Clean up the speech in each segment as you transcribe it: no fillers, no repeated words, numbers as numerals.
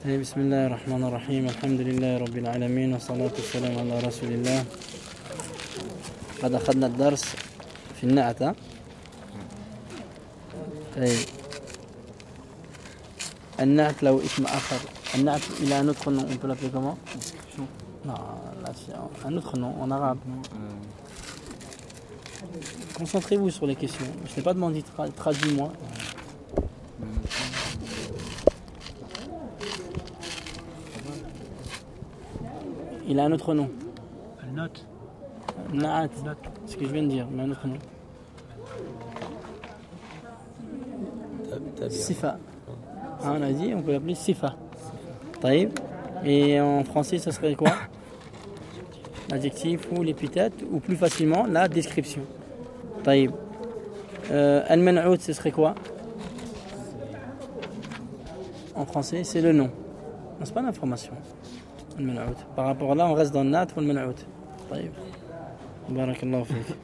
بسم الله الرحمن الرحيم الحمد لله رب العالمين والصلاة والسلام على رسول الله. قد أخذنا الدرس في النعت. النعت له اسم آخر. النعت إلى notre nom, on peut l'appeler comment? Non, là c'est un autre nom en arabe. Concentrez-vous sur les questions. Je ne t'ai pas demandé, traduis-moi. Il a un autre nom. Na'at. C'est ce que je viens de dire, mais un autre nom. Sifa. On a dit, on peut l'appeler Sifa. Taïb. Et en français, ça serait quoi? L'adjectif ou l'épithète, ou plus facilement, la description. Taïb. Al-Man'out, ce serait quoi? En français, c'est le nom. Non, c'est pas l'information. Al-Man'out. Par rapport à là, on reste dans le Na'at ou Al-Man'out. Taïb. Barakallahu fik.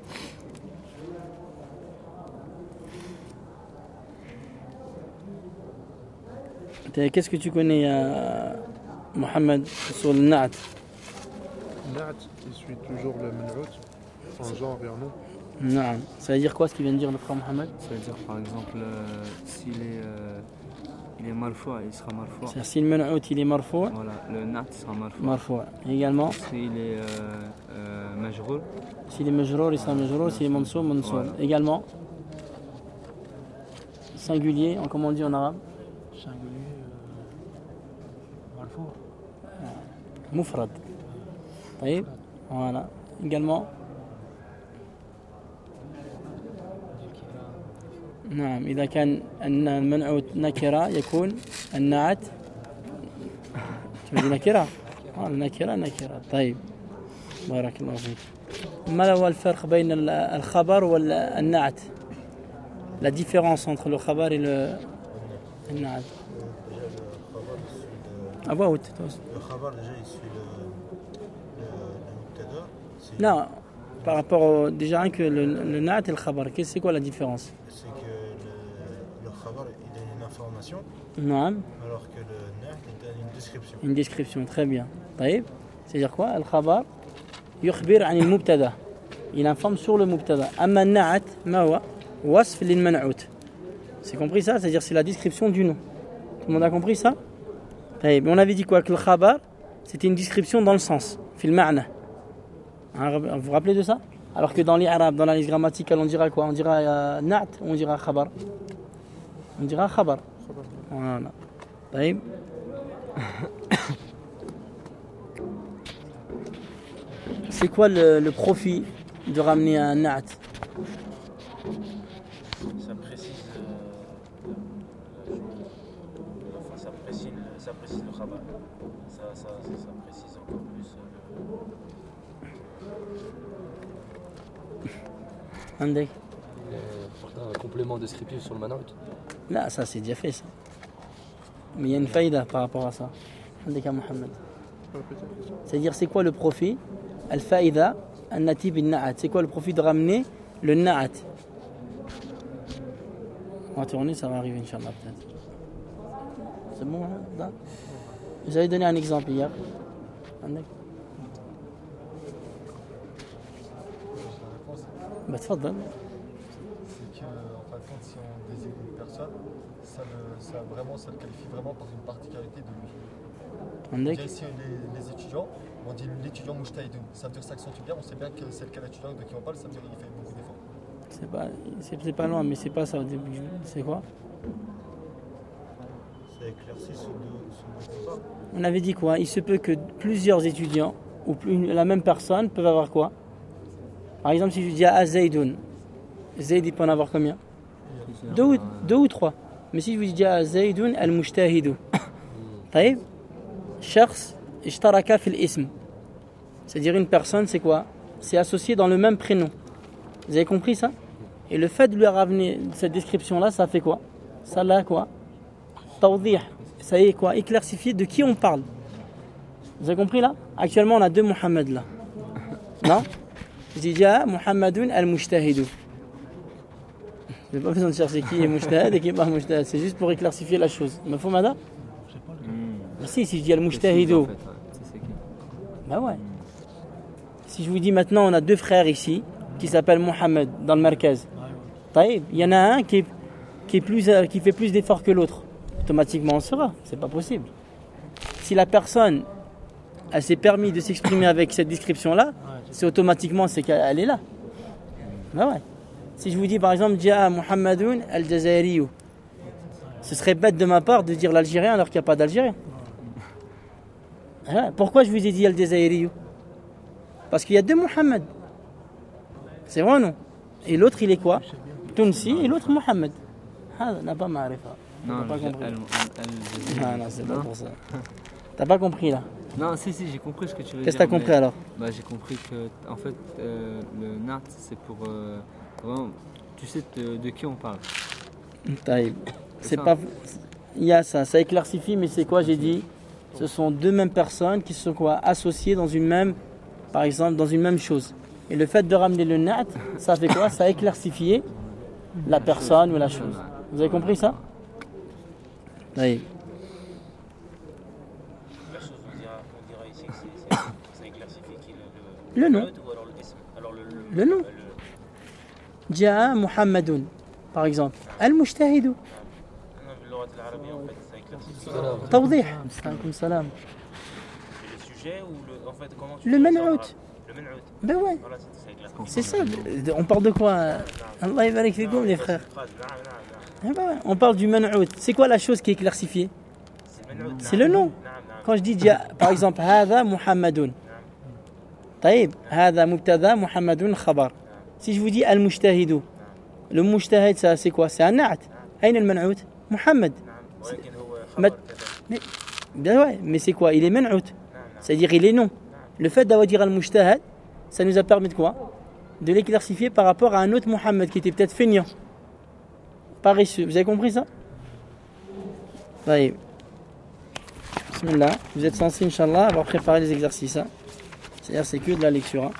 Qu'est-ce que tu connais, Mohamed, sur le Na'at? Na'at, il suit toujours le Man'out, en genre et en nom. Non. Ça veut dire quoi ce qu'il vient de dire le frère Mohamed? Ça veut dire par exemple, s'il est marfou, il sera marfou. C'est-à-dire si le Man'out il est marfou, voilà, le Na'at sera marfou. Marfou. Également, S'il est majrour, s'il est majrour, il sera majrour. S'il est mansoub, mansoub. Voilà. Également, singulier, comment on dit en arabe? Singulier, Malfour. Mufrad. طيب. Voilà. Également, نعم إذا كان المنعوت نكرة يكون النعت نكرة. نكرة. طيب. بارك الله فيك. ما هو الفرق بين الخبر والنعت؟ La différence entre le khabar et le na'at. À voix haute. Le khabar déjà il suit le mubtada. Non, par rapport déjà rien que le na'at et le khabar, c'est quoi la différence? C'est que le khabar il donne une information Non, alors que le na'at il donne une description. une description, très bien. طيب. C'est-à-dire quoi? Le khabar يخبر عن المبتدا. Il informe sur le mubtada. أما النعت ما هو؟ وصف للمنعوت. C'est compris ça? C'est-à-dire c'est la description du nom. Tout le monde a compris ça? طيب. On avait dit quoi? Que le khabar c'était une description dans le sens. في المعنى. Vous vous rappelez de ça? Alors que dans les arabes, dans l'analyse grammaticale, on dira quoi? On dira na'at ou on dira khabar? On dira khabar. Voilà. طيب. C'est quoi le profit de ramener un na'at? Ça précise, ça précise le khabar. Ça précise encore plus. عندك؟ Un complément descriptif sur le Man'out. Là, ça c'est déjà fait ça. Mais il y a une faïda par rapport à ça. عندك يا Mohamed. C'est-à-dire c'est quoi le profit? Al-faïda, al-nati bin-na'at. C'est quoi le profit de ramener le na'at? On va tourner, ça va arriver Inch'Allah peut-être. C'est bon là? J'avais donné un exemple hier. عندك؟ Bah تفضل. C'est que, en fin de compte, si on désigne une personne, ça le qualifie vraiment par une particularité de lui. عندك؟ Ici, les étudiants, on dit l'étudiant mujtahidun. Ça veut dire que ça accentue bien, on sait bien que c'est lequel étudiant de qui on parle, ça veut dire qu'il fait beaucoup d'efforts. C'est pas loin, mais c'est pas ça au début. C'est quoi? C'est éclairci sous deux formes. On avait dit quoi? Il se peut que plusieurs étudiants ou la même personne peuvent avoir quoi? Par exemple, si je dis à Zaydun, Zayd il peut en avoir combien? Deux ou trois. Mais si je vous dis à Zaydun al-mujtahidu, طيب شخص اشترك في الاسم. C'est-à-dire une personne, c'est quoi? C'est associé dans le même prénom. Vous avez compris ça? Et le fait de lui ramener cette description-là, ça fait quoi? Ça l'a quoi? Tawdih. Ça y est quoi? Éclaircifier de qui on parle. Vous avez compris là? Actuellement, on a deux Mohamed là. Non? Je dis déjà Muhammadun al-Mujtahidu. Vous n'avez pas besoin de chercher qui est Mujtahid et qui n'est pas Mujtahid. C'est juste pour éclaircifier la chose. Mais faut madame? Si je dis En al-mujtahidou, fait, ouais. C'est qui? bah ouais. Si je vous dis maintenant, on a deux frères ici qui s'appellent Mohamed dans le Markaz. Taïb, il y en a un qui fait plus d'efforts que l'autre. Automatiquement, on saura. C'est pas possible. Si la personne elle s'est permis de s'exprimer avec cette description-là, c'est automatiquement c'est qu'elle est là. Bah ouais. Si je vous dis par exemple, Jaa Muhammadoun al-Jazairiyou, ce serait bête de ma part de dire l'Algérien alors qu'il n'y a pas d'Algérien. Ah, pourquoi je vous ai dit al-Jazairiyou? Parce qu'il y a deux Mohammed. C'est vrai ou non? Et l'autre il est quoi? Tunsi et l'autre Mohammed. Ah, n'a pas ma'arifa. Non, T'as pas compris. elle- Non, c'est pas pour ça. T'as pas compris là. Non, si, j'ai compris ce que tu veux dire. Qu'est-ce que t'as compris mais- alors? Bah, j'ai compris que, en fait, le nat, c'est pour. Vraiment, tu sais de qui on parle. Taïb. C'est ça. pas. Il y a ça éclaircifie, mais c'est quoi j'ai dit? Ce sont deux mêmes personnes qui sont quoi? Associées dans une même, par exemple, dans une même chose. Et le fait de ramener le nat, ça fait quoi? Ça éclaircifier la personne ou la chose. Vous avez compris ça? Taïb. La chose, on dira ici que ça éclaircifie qui Le nom. ou alors le ism. Alors Le nom. Jaa Muhammadoun, par exemple. Al-Mujtahidou. Non, mais l'orat al-arabi, en fait, ça éclaircifie. Tawdih. Alaykoum salam. Le sujet ou en fait, comment tu Le dis ça en man'out. arabe? Le man'out. Ben ouais. Voilà, ça éclaircifie. C'est ça. On parle de quoi? Allah yabarak fikoum, les frères. Eh ben, on parle du man'out. C'est quoi la chose qui est éclaircifiée? C'est le nom. Quand je dis par exemple هذا محمد طيب هذا مبتدا محمد خبر. Si je vous dis al-mujtahidou, le mujtahid ça c'est quoi? C'est un na'at. أين المنعوت؟ محمد. ولكن هو ما- خبر كذا. Mais, ben ouais, mais c'est quoi? Il est man'out. C'est-à-dire il est non. Le fait d'avoir dit al-mujtahid, ça nous a permis de quoi? De l'éclaircifier par rapport à un autre Mohammed qui était peut-être feignant, paresseux. Vous avez compris ça? Allez. Bismillah. Vous êtes censé, Inch'Allah, avoir préparé les exercices. Hein. C'est-à-dire, c'est que de la lecture. Hein.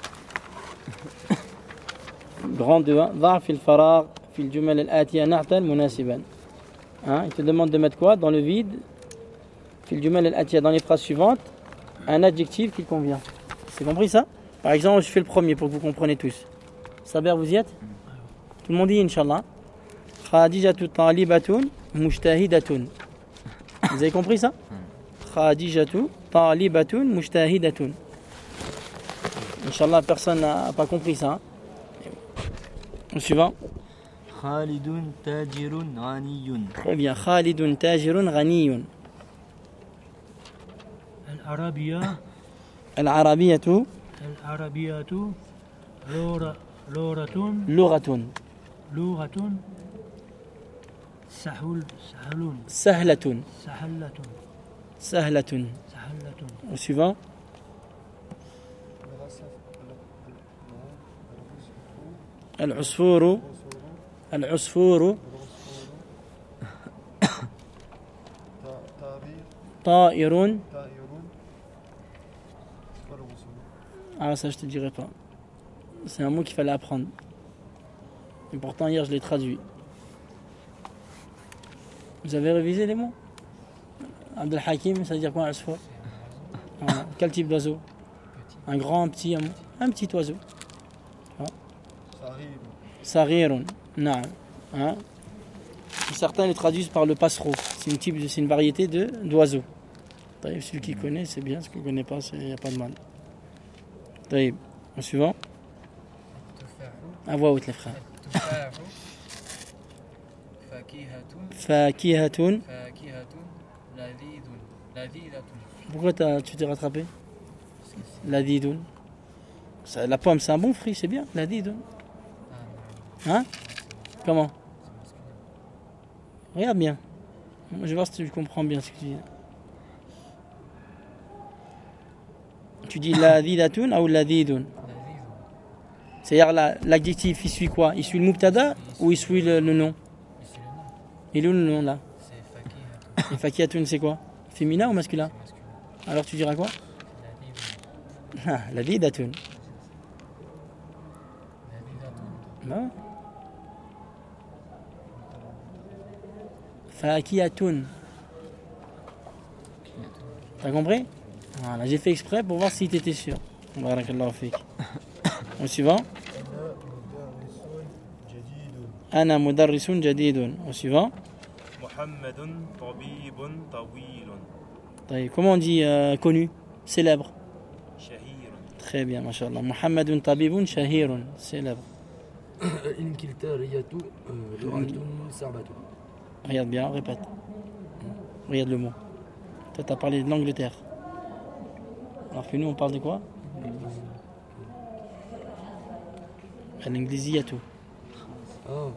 Grand 2. ضع في الفراغ في الجمل الآتية نعتا مناسبا. Hein, il te demande de mettre quoi? Dans le vide. في الجمل الآتية, dans les phrases suivantes, un adjectif qui convient. C'est compris ça? Par exemple, je fais le premier pour que vous compreniez tous. Saber, vous y êtes? Tout le monde dit, Inch'Allah. Khadijatu talibatun mujtahidatun. Vous avez compris ça? Khadijatu talibatun mujtahidatun. Inch'Allah, personne n'a pas compris ça. Hein? Le suivant. Khalidun tajirun ghaniyun. Très bien. Khalidun tajirun ghaniyun. العربية Al-arabiyatu العربية لغة lughatun. لغة سهلون Sahlatun. سهلة Sahlatun. سهلة Le suivant. العصفور العصفور طائر Taïroun. C'est quoi le rousseau? Ah ça je te dirai pas. C'est un mot qu'il fallait apprendre. Et pourtant hier je l'ai traduit. Vous avez révisé les mots? Abdel Hakim, ça veut dire quoi un asfour? Quel type d'oiseau? Un grand, un petit, un petit oiseau. Ça arrive. Sarirun. Naam. Hein? Certains les traduisent par le passereau. C'est une variété d'oiseaux. Taïb, celui qui connaît, c'est bien. Celui qui ne connaît pas, il n'y a pas de mal. Taïb. Le suivant. À voix haute, les frères. Fakihatun. Pourquoi tu t'es rattrapé? Ladidun. La pomme, c'est un bon fruit, c'est bien. Ladidun. Hein? Comment? Regarde bien. Je vais voir si tu comprends bien ce que tu dis. Tu dis ladidatun ou ladidun? C'est-à-dire l'adjectif, il suit quoi? Il suit le mubtada ou il suit le nom? Il est où le nom là? Et fakihatun c'est quoi? Féminin ou masculin? Alors tu diras quoi? Ah, ladidatun. Non? Fakihatun. T'as compris? Voilà, j'ai fait exprès pour voir si t'étais sûr. Barakallahu fik. Au suivant. Ana mudarrisun jadidun. Au suivant. محمد طبيب طويل طيب. Comment on dit connu? Célèbre. شهير Très bien, mashallah. Muhammadun tabibun shahirun. Célèbre. الإنكلتارية لغة صعبة. Regarde bien, répète. Regarde le mot. Toi, t'as parlé de l'Angleterre. Alors que nous, on parle de quoi? L'Inglisiyatou. آه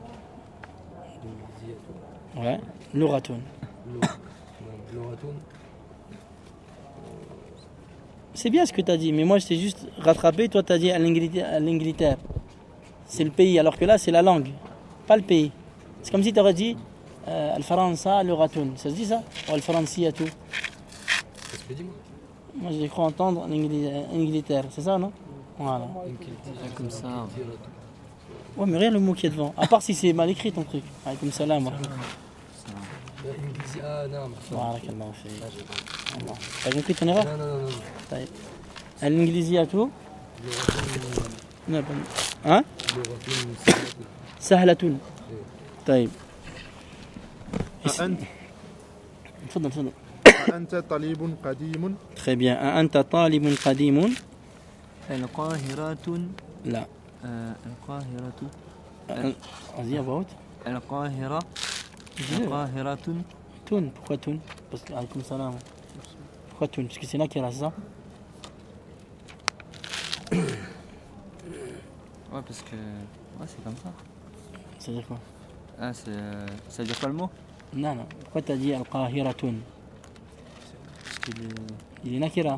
Ouais. L'Oratun. لغة. C'est bien ce que tu as dit, mais moi je t'ai juste rattrapé. Toi tu as dit à l'Angleterre. C'est le pays, alors que là c'est la langue, pas le pays. C'est comme si tu aurais dit Al-Faransa, l'Oratun. Ça se dit ça? Ou Al-Faransiyatu. Ça se fait dis-moi. Moi j'ai cru entendre l'Angleterre, c'est ça, non? Voilà. Comme ça. Ouais, mais regarde le mot qui est devant. À part si c'est mal écrit ton truc. Alaykoum salam. الإنجليزي نعم. Barakallahu fik. Allah. T'as compris ton erreur? non. طيب. Al-Inglisiyatu. لغة Hein? سهلة. سهلة. طيب. أنت تفضل. أنت طالب قديم. Très bien. أنت طالب قديم. القاهرة. لا. القاهرة. Vas-y, à voix haute. القاهرة. Dis-le. القاهرة. Toun. Pourquoi Toun? Parce que alaykoum salam. Pourquoi Toun? Parce que c'est Nakira, c'est ça? Ouais, parce que. Ouais, c'est comme ça. Ça veut dire quoi? Ah, c'est. Ça veut dire quoi le mot? Non. Pourquoi t'as dit Al-Qahiratun? Parce qu'il est. Il est Nakira.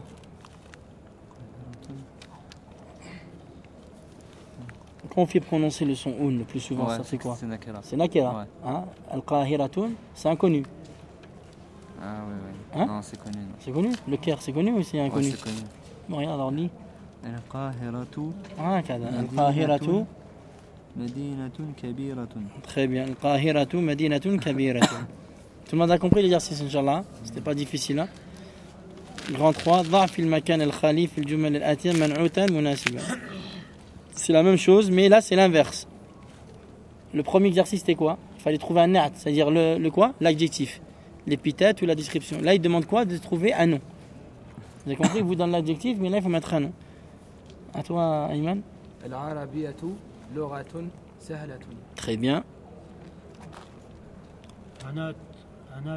Quand on fait prononcer le son un le plus souvent, Ouais, ça c'est quoi? C'est Nakira. C'est Nakira. Ouais. Hein? Al-Qahiratun, c'est inconnu. Ah, ouais. Hein? Non, c'est connu. Non. C'est connu? Le Caire, c'est connu ou c'est Ouais, inconnu? c'est connu. Bon, regarde, alors lis. القاهرة. كذا. القاهرة. مدينة كبيرة. Très bien. القاهرة مدينة كبيرة. Tout le monde a compris l'exercice, Inch'Allah? C'était pas difficile, hein? Grand 3. ضع في المكان الخالي في الجمل الآتية منعوتا مناسبا. C'est la même chose, mais là c'est l'inverse. Le premier exercice c'était quoi? Il fallait trouver un na'at, c'est-à-dire le quoi? L'adjectif, l'épithète ou la description. Là il demande quoi? De trouver un nom. Vous avez compris? Il vous donne l'adjectif, mais là il faut mettre un nom. À toi, Ayman. العربية لغة سهلة. Très bien. أنا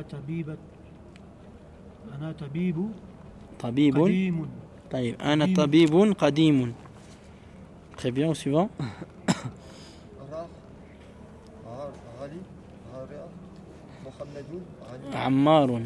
طبيب طبيب. قديم. طيب. أنا طبيب قديم. Très bien. Au suivant. غالي غارع محمد علي عمار.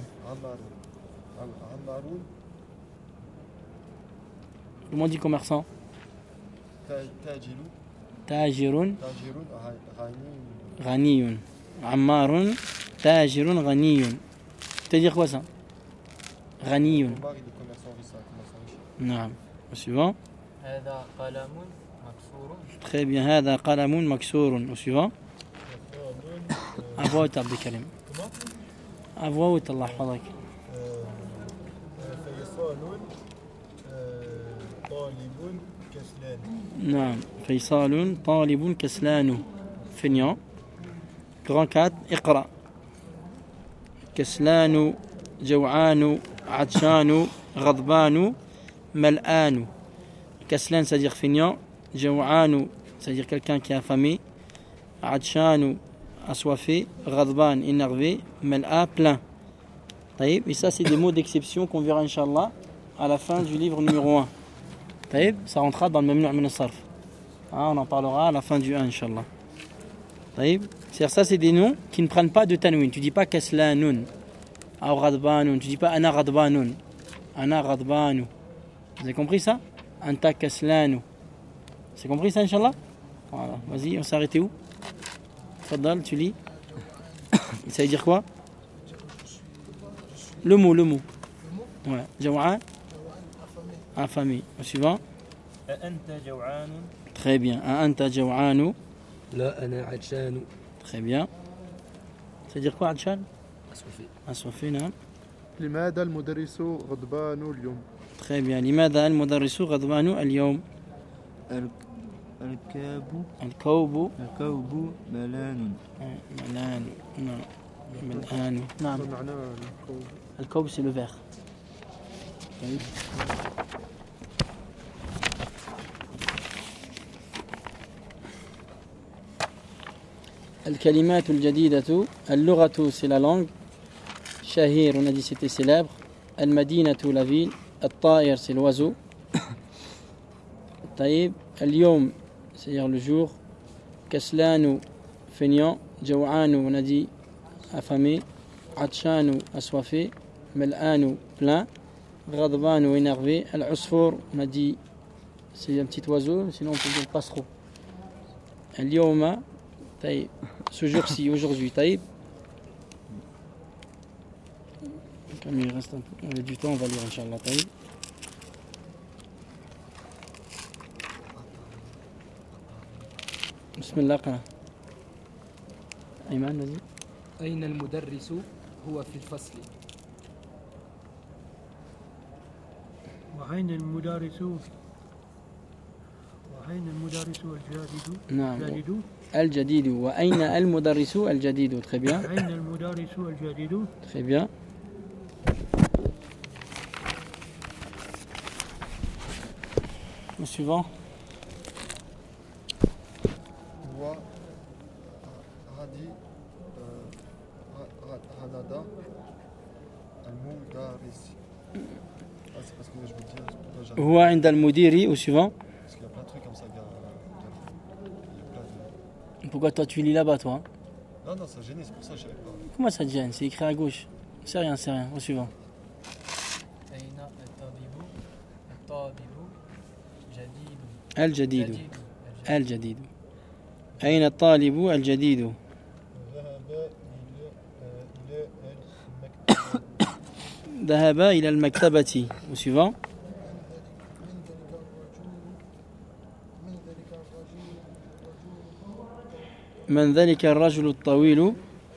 عمارون Comment on dit commerçant? تاجر تاجر غني غني. عمار تاجر غني. Ça veut dire quoi ça? غني. mari de commerçant riche, un commerçant riche. نعم. Au suivant. هذا قلم مكسور. Très bien. هذا قلم مكسور. Au suivant. À voix haute, Abdelkarim. À voix haute, Allah يحفظك. فيصال طالب كسلان. نعم. فيصال طالب كسلان. فنيان. Grand 4. اقرأ. كسلان جوعان عطشان غضبان ملآن. كسلان c'est-à-dire feignant. جوعان c'est-à-dire quelqu'un qui est affamé. عطشان assoiffé. غضبان énervé. ملآ plein. طيب. Et ça c'est des mots d'exception qu'on verra Inch'Allah à la fin du livre numéro 1. طيب. Ça rentrera dans le Mamnu' min as-sarf. On en parlera à la fin du 1 Inch'Allah. طيب. C'est-à-dire ça c'est des noms qui ne prennent pas de tanwin. Tu dis pas kaslanun ou ghadbanun, tu dis pas ana ghadbanun, ana ghadbanu. Vous avez compris ça? Anta kaslanu. C'est compris ça Inch'Allah? Voilà. Vas-y, on s'est arrêté où? Faddal, tu lis. Ça veut dire quoi? Le mot. Ouais. Jaw'an. Affamé. Au suivant. أأنت جوعان Très bien. Anta jaw'anu. لا أنا عطشان. Très bien. Ça veut dire quoi, Adshan? أسوفي. Assoiffé, non? لماذا المدرس غضبان اليوم؟ Très bien. لماذا المدرس غضبان اليوم؟ الكوب الكوب ملان. ملان. نعم. ملآن. نعم. معناه الكوب. الكوب c'est le verre. طيب. الكلمات الجديدة. اللغة c'est la langue. شهير on a dit c'était célèbre. المدينة la ville. الطائر c'est l'oiseau. طيب. اليوم c'est-à-dire le jour. كسلان feignant. جوعان on a dit affamé. عطشان assoiffé. ملآن plein. غضبان énervé. العصفور on a dit c'est un petit oiseau sinon on peut dire passereau. اليوم طيب ce jour-ci aujourd'hui طيب. Comme il reste un peu, on a du temps on va lire Inch'Allah طيب. بسم الله قرأ. أيمان vas-y. أين المدرس هو في الفصل. وأين المدرس الجديد. نعم. الجديد. وأين المدرس الجديد. Très bien. أين المدرس الجديد. Très bien. Le suivant. هو هادي هندا المدرس. C'est parce que je veux dire. هو عند المدير. Au suivant. Parce qu'il y a plein de trucs comme ça. Il y a plein de. Pourquoi toi tu lis là-bas toi? Non, ça gêne, c'est pour ça que je savais pas. Comment ça te gêne? C'est écrit à gauche. C'est rien. Au suivant. الجديد. الجديد. أين الطالب الجديد. ذهب إلى المكتبة. Au suivant. من ذلك الرجل الطويل.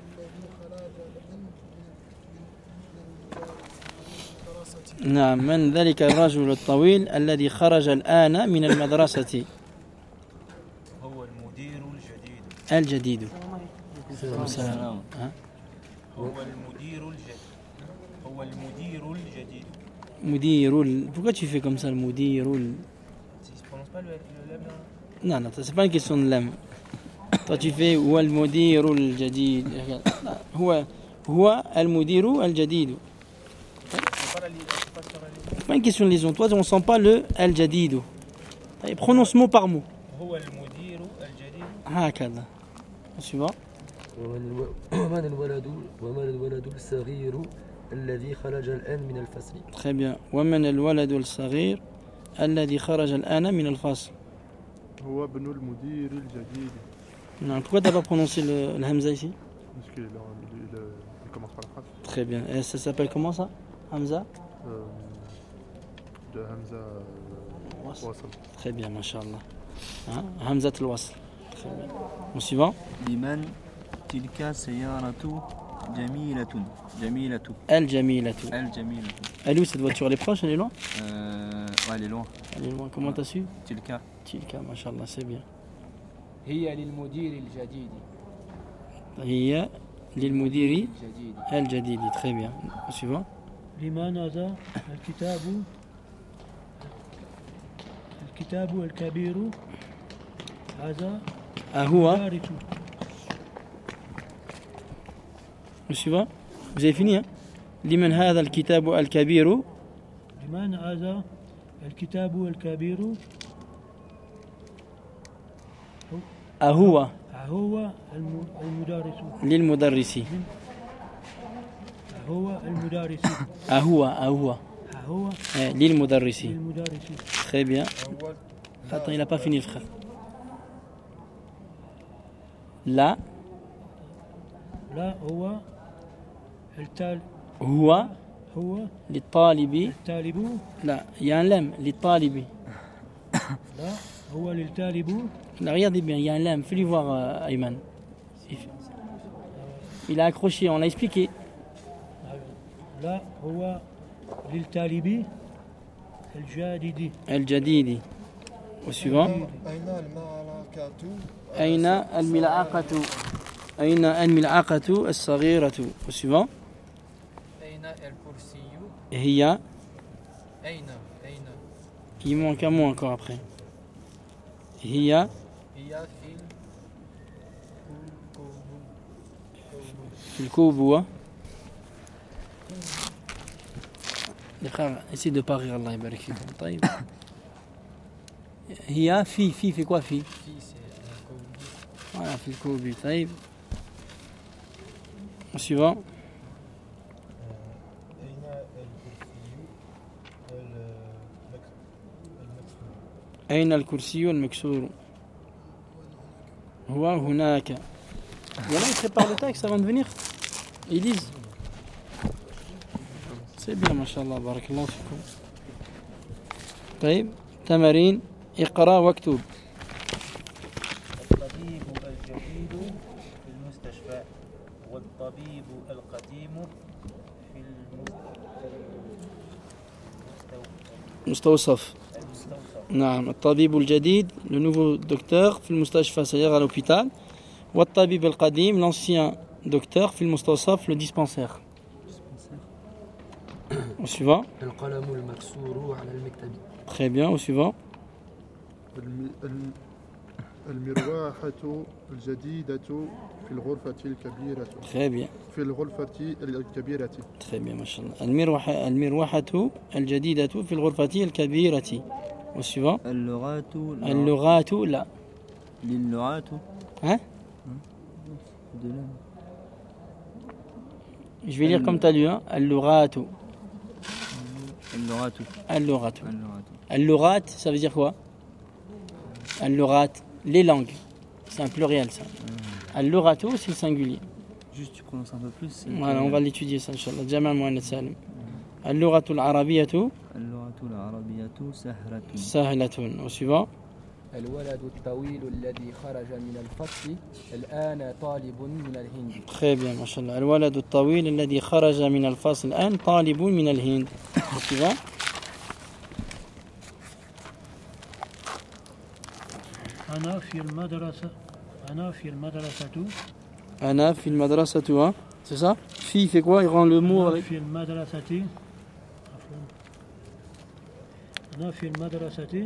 نعم. من ذلك الرجل الطويل الذي خرج الآن من المدرسة. هو المدير الجديد. الجديد. السلام. هو المدير الجديد. مدير. Pourquoi tu fais comme ça le مدير. Tu ne prononces pas le lemme là. Non, c'est pas une question de lemme. Toi tu fais هو المدير الجديد. هو المدير الجديد. C'est pas une question de liaison. Toi on sent pas le الجديد. Prononce mot par mot. هو المدير الجديد. هكذا. Suivant. ومن الولد الصغير الذي خرج الآن من الفصل. Très bien. ومن الولد الصغير الذي خرج الآن من الفصل. هو ابن المدير الجديد. Non, pourquoi tu n'as pas prononcé le hamza ici? Parce qu'il commence par la phrase. Très bien. Et ça s'appelle comment ça? Hamza? De Hamza Wasl. Très bien, mashallah. Hamza al-Wasl. Très bien. Au suivant. لمن تلك سيارة جميلة. الجميلة. Elle est où cette voiture? Elle est proche, elle est loin? Ouais, elle est loin. Elle est loin. Comment t'as su? Tilka. Mashallah, c'est bien. هي للمدير الجديد. هي للمدير الجديد. Très bien. Au suivant. لماذا الكتاب الكبير هذا هو. مدرس. Au suivant. Vous avez fini, hein? لمن هذا الكتاب الكبير. لمن هذا الكتاب الكبير. هو المدرس. للمدرس. هو المدرس. هو للمدرس. Très bien. Attends, il n'a pas fini le frère. Là هو للطالب. لا il y a un lemme للطالب. لا هو للطالب. Là, regardez bien, il y a un lemme. Fais-lui voir Ayman. Il a accroché, on l'a expliqué. لا هو للطالب الجديد. الجديد. Au suivant. أين الملعقة أين الملعقة الصغيرة. Au suivant. أين الكرسي؟ هي. أين Il manque un mot encore après. هي. في الكوب. Les frères, essayez de pas rire, Allah يبارك فيكم. طيب. هي في quoi في voilà في الكوب. طيب. Au suivant. أين الكرسي المكسور. هو هناك. Il y en a qui préparent le texte avant de venir. Ils disent. C'est bien, mashallah, barakallahu fikum. طيب تمارين اقرأ واكتب. الطبيب الجديد في المستشفى والطبيب القديم في المستوصف. نعم الطبيب الجديد le nouveau docteur في المستشفى c'est-à-dire à l'hôpital. والطبيب القديم l'ancien docteur في المستوصف le dispensaire. Au suivant. القلم المكسور على المكتب. Très bien, au suivant. المروحة الجديدة في الغرفة الكبيرة. Très bien. في الغرفة الكبيرة. Très bien, mashallah. المروحة الجديدة في الغرفة الكبيرة. Au suivant. اللغات لا. للغات. Hein? Je vais lire comme tu as lu. Hein? اللغات. اللغات. اللغات, ça veut dire quoi? اللغات, les langues. C'est un pluriel, ça. اللغات, c'est le singulier. Juste, tu prononces un peu plus. Voilà, on va l'étudier, ça, Inch'Allah. Jamal Mohamed Salim. اللغة العربية سهلة. Au suivant. الولد الطويل الذي خرج من الفصل الآن طالب من الهند. Très bien, mashallah. الولد الطويل الذي خرج من الفصل الآن طالب من الهند. Au suivant. أنا في المدرسة. أنا في المدرسة. Hein? C'est ça? Fi fait quoi? Il rend le mot avec. في المدرسة. أنا في المدرسة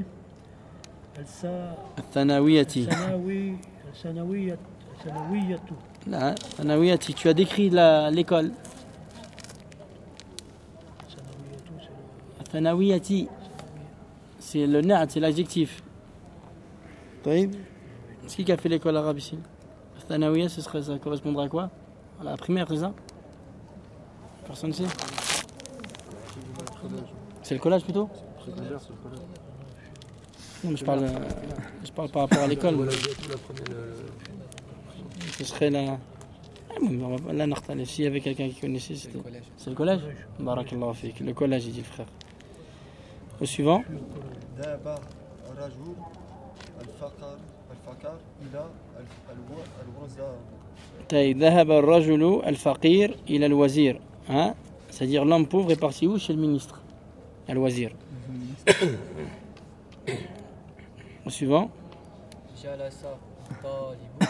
الثانوية. الثانوية. لا الثانوية. Tu as décrit l'école. الثانوية c'est le na'at, c'est l'adjectif. طيب. C'est qui a fait l'école arabe ici? الثانوية, ça correspondra à quoi? À la primaire, c'est ça? Personne ne sait? C'est le collège plutôt? Non, mais je parle par rapport à l'école. Ce serait la... Là, s'il y avait quelqu'un qui connaissait, c'est le collège. Barakallahu fik. Le collège, il dit le frère. Au suivant. ذهب الرجل الفقير إلى الوزير. Hein? C'est-à-dire l'homme pauvre est parti où? Chez le ministre. Al-Wazir. Au suivant. جلس الطالب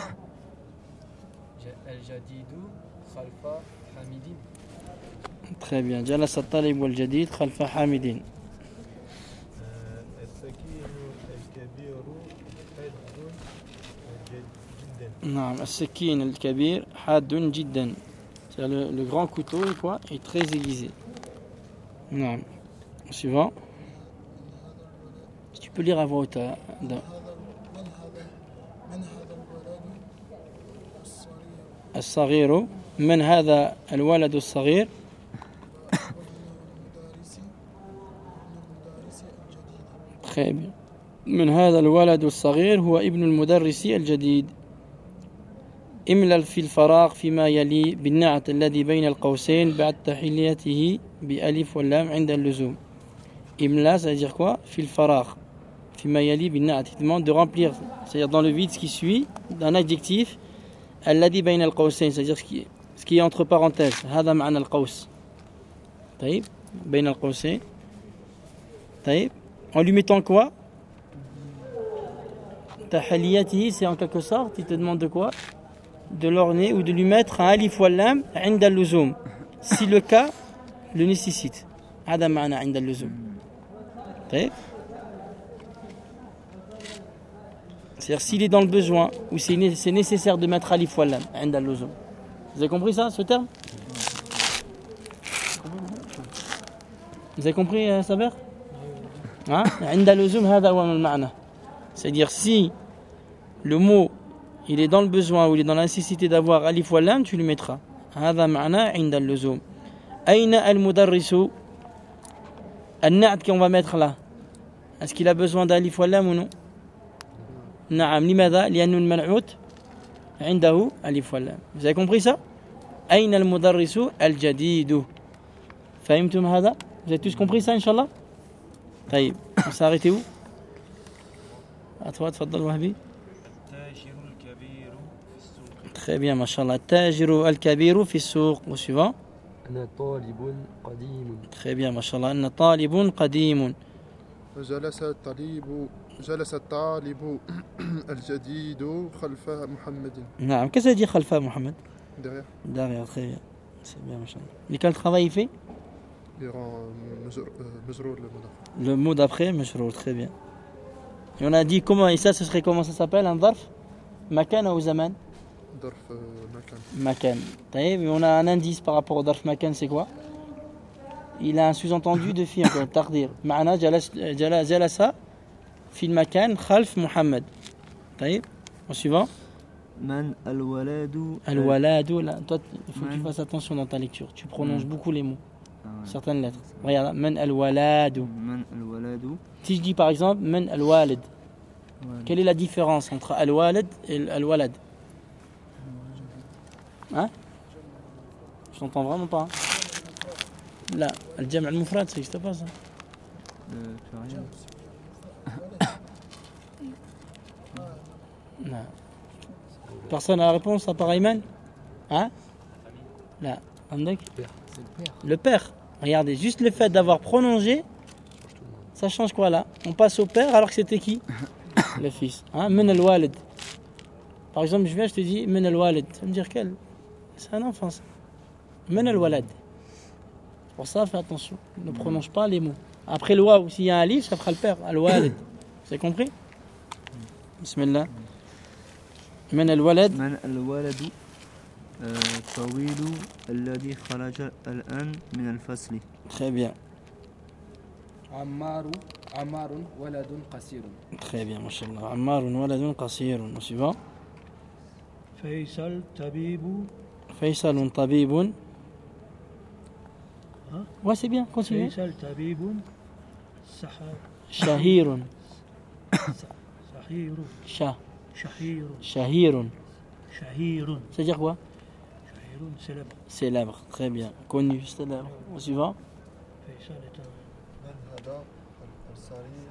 الجديد خلف حميد. Très bien. جلس الطالب الجديد خلف حامد. نعم السكين الكبير حاد جدا. C'est le grand couteau est quoi? Est très aiguisé. نعم. Au suivant. Si tu peux lire à voix haute. الصغير. من هذا الولد الصغير؟ Très bien. من هذا الولد الصغير هو ابن المدرس الجديد. املل في الفراغ فيما يلي بالنعت الذي بين القوسين بعد تحليته بألف واللام عند اللزوم. املا, ça veut dire quoi? في الفراغ فيما يلي بالنعت. Il demande de remplir, c'est-à-dire dans le vide ce qui suit d'un adjectif الذي بين القوسين, c'est-à-dire ce qui est entre parenthèses. هذا معنى القوس. طيب بين القوسين طيب en lui mettant quoi tahalliyatihi c'est en quelque sorte il te demande de quoi de l'orner ou de lui mettre un alif wal lam عند اللزوم si le cas le nécessite هذا معنى عند اللزوم طيب c'est-à-dire s'il est dans le besoin ou c'est nécessaire de mettre alif wal lam عند اللزوم. Vous avez compris ça, ce terme? Vous avez compris, Saber? Hein? عند اللزوم هذا هو المعنى. C'est-à-dire si le mot il est dans le besoin ou il est dans la nécessité d'avoir alif wal lam, tu lui mettras. هذا معنى عند اللزوم. أين المدرس؟ النعت qu'on va mettre là. Est-ce qu'il a besoin d'alif wal lam ou non? نعم لماذا؟ لأن المنعوت عنده ألف واللام. Vous avez compris ça? أين المدرس الجديد؟ فهمتم هذا؟ Vous avez tous compris ça إن شاء الله؟ طيب on s'est arrêté où? À toi تفضل وهبي. التاجر الكبير في السوق. Très bien ما شاء الله. التاجر الكبير في السوق. Au suivant. أنا طالب قديم. Très bien ما شاء الله. أنا طالب قديم. جلس الطالب الجديد خلف محمد. نعم qu'est-ce que ça dit خلف محمد? Derrière. Très bien. C'est bien ما شاء الله. Mais quel travail il fait? Il rend مجرور le mot d'après مجرور. Très bien. Et on a dit comment et ça ce serait comment ça s'appelle un ظرف مكان ou زمان? ظرف مكان. مكان. طيب et on a un indice par rapport au ظرف مكان c'est quoi? Il a un sous-entendu de fi encore تقدير معنى جلس في المكان خلف محمد. طيب au suivant. من الولد الولد là toi il faut que tu fasses attention dans ta lecture tu prononces beaucoup les mots certaines lettres. Regarde من الولد. من الولد. Si je dis par exemple من الوالد quelle est la différence entre الوالد et الولد? Hein? Je t'entends vraiment pas. لا الجمع المفرد ça n'existe pas ça. Non. Personne a la réponse à part Ayman? Hein? Là, عندك? Le père. Regardez, juste le fait d'avoir prolongé, ça change quoi là? On passe au père alors que c'était qui? Le fils. Hein? من الوالد. Par exemple, je viens, je te dis من الوالد. Ça veut me dire quel? C'est un enfant ça. من الولد. Pour ça, fais attention. Ne prononce pas les mots. Après le waouh, s'il y a un alif, ça fera le père. Al-walid. Vous avez compris? Bismillah. من الولد. من الولد الطويل الذي خرج الآن من الفصل. Très bien. عمار ولد قصير. Très bien, mashallah. عمار ولد قصير. Au suivant. فيصل طبيب. فيصل طبيب. Hein? Ouais, c'est bien, continue. فيصل طبيب شهير. صحير. شهير. شهير. شهير. C'est-à-dire quoi? شهير célèbre. Célèbre, très bien. Connu, célèbre. Au suivant. فيصل est un من هذا السرير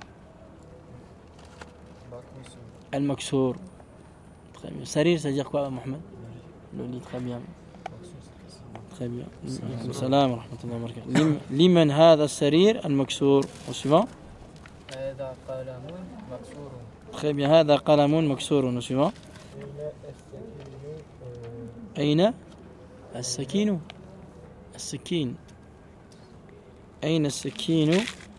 مكسور. المكسور. Très bien. Sarir, c'est-à-dire quoi, Mohamed? Le lit, très bien. Très bien. Salam wa rahmatullahi wa barakatuh. لمن هذا السرير المكسور. Au suivant. هذا قلم مكسور. Très bien. هذا قلم مكسور. Au suivant. أين السكين؟ السكين. أين السكين؟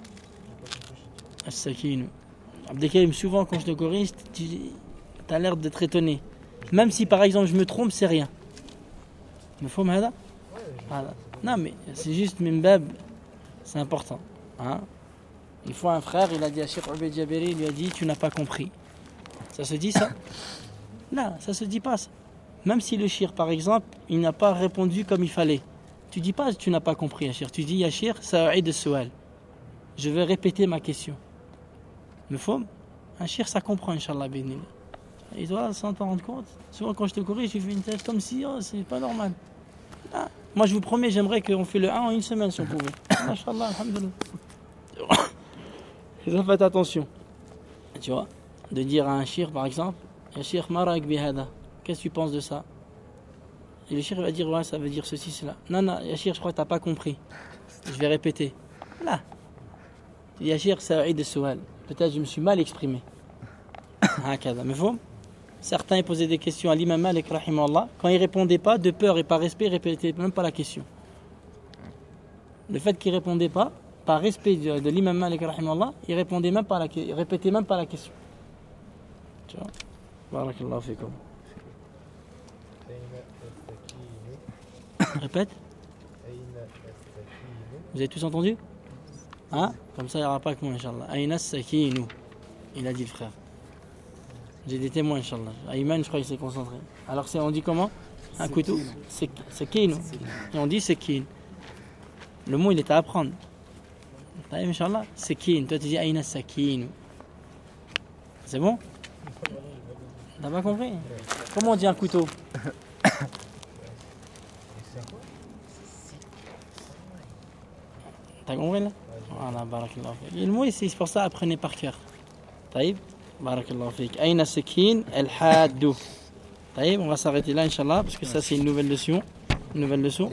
السكين. Abdelkarim, souvent quand je te corrige, tu as l'air d'être étonné. Même si par exemple je me trompe, c'est rien. مفهوم هذا؟ Non mais c'est juste min bab, c'est important. Hein? Une fois un frère, il a dit à Cheikh Obeid Jabiri, il lui a dit tu n'as pas compris. Ça se dit ça? Non, ça se dit pas ça. Même si le shir par exemple, il n'a pas répondu comme il fallait. Tu dis pas tu n'as pas compris Yachir, tu dis Yachir, sa'id as-su'al. Je vais répéter ma question. Mefhoum? Un shir ça comprend inchallah b'idhnillah. Et toi, sans t'en rendre compte, souvent quand je te corrige, tu fais une tête comme si c'est pas normal. Ah, moi je vous promets, j'aimerais qu'on fait le 1 en une semaine si on pouvait. Masha'Allah, alhamdulillah. Faites attention. Tu vois, de dire à un shir par exemple, un shir marak bihada, qu'est-ce que tu penses de ça? Et le shir va dire, ouais, ça veut dire ceci, cela. Non, non, shir, je crois que tu n'as pas compris. Je vais répéter. Là. يا شيخ سأعيد السؤال. Peut-être je me suis mal exprimé. هكذا مفهوم؟ Certains posaient des questions à l'imam Malik rahimahullah. Quand il répondait pas, de peur et par respect, il répétait même pas la question. Le fait qu'il répondait pas, par respect de l'imam Malik rahimahullah, il répétait même pas la question. Tu vois? Barakallahu fikum. Répète. Vous avez tous entendu? Hein? Comme ça, il n'y aura pas que moi, Inch'Allah. Aïna Sakinu. Il a dit le frère. J'ai des témoins, Inch'Allah. Aïman, je crois qu'il s'est concentré. Alors, on dit comment? Un couteau? Sakinu. Et on dit Sakin. Le mot, il est à apprendre. Inch'Allah. Sakin. Toi, tu dis Aïna Sakinu. C'est bon? T'as pas compris? Comment on dit un couteau? T'as compris là? Voilà, barakallahu fik. Et le mot ici, c'est pour ça, apprenez par cœur. Taïb, barakallahu fik. Aïna sakin al-haddu. Taïb, on va s'arrêter là, Inch'Allah, parce que ça, c'est une nouvelle leçon. Une nouvelle leçon.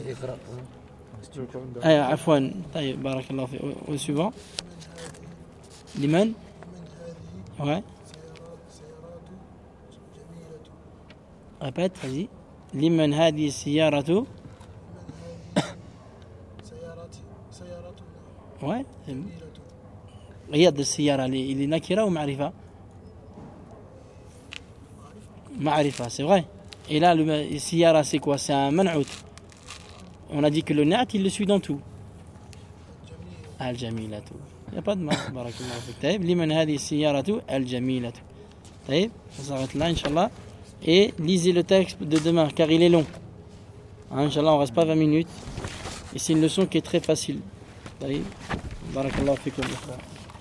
Afwan. Taïb, barakallahu fik. Au suivant. Liman? Ouais. Répète, vas-y. Liman hadi siyaratu. Ouais. Regarde le siyara, il est nakira ou ma'rifa? Ma'rifa, c'est vrai. Et là, le siyara, c'est quoi? C'est un man'out. On a dit que le na'at, il le suit dans tout. Al-jamilatu. Il n'y a pas de mal. Barakallahu fik. Taïb, liman hadi siyaratu al-jamilatu. Taïb, on s'arrête là, Inch'Allah. Et lisez le texte de demain, car il est long. Inch'Allah, on ne reste pas 20 minutes. Et c'est une leçon qui est très facile. Taïb. Barakallahu fikum.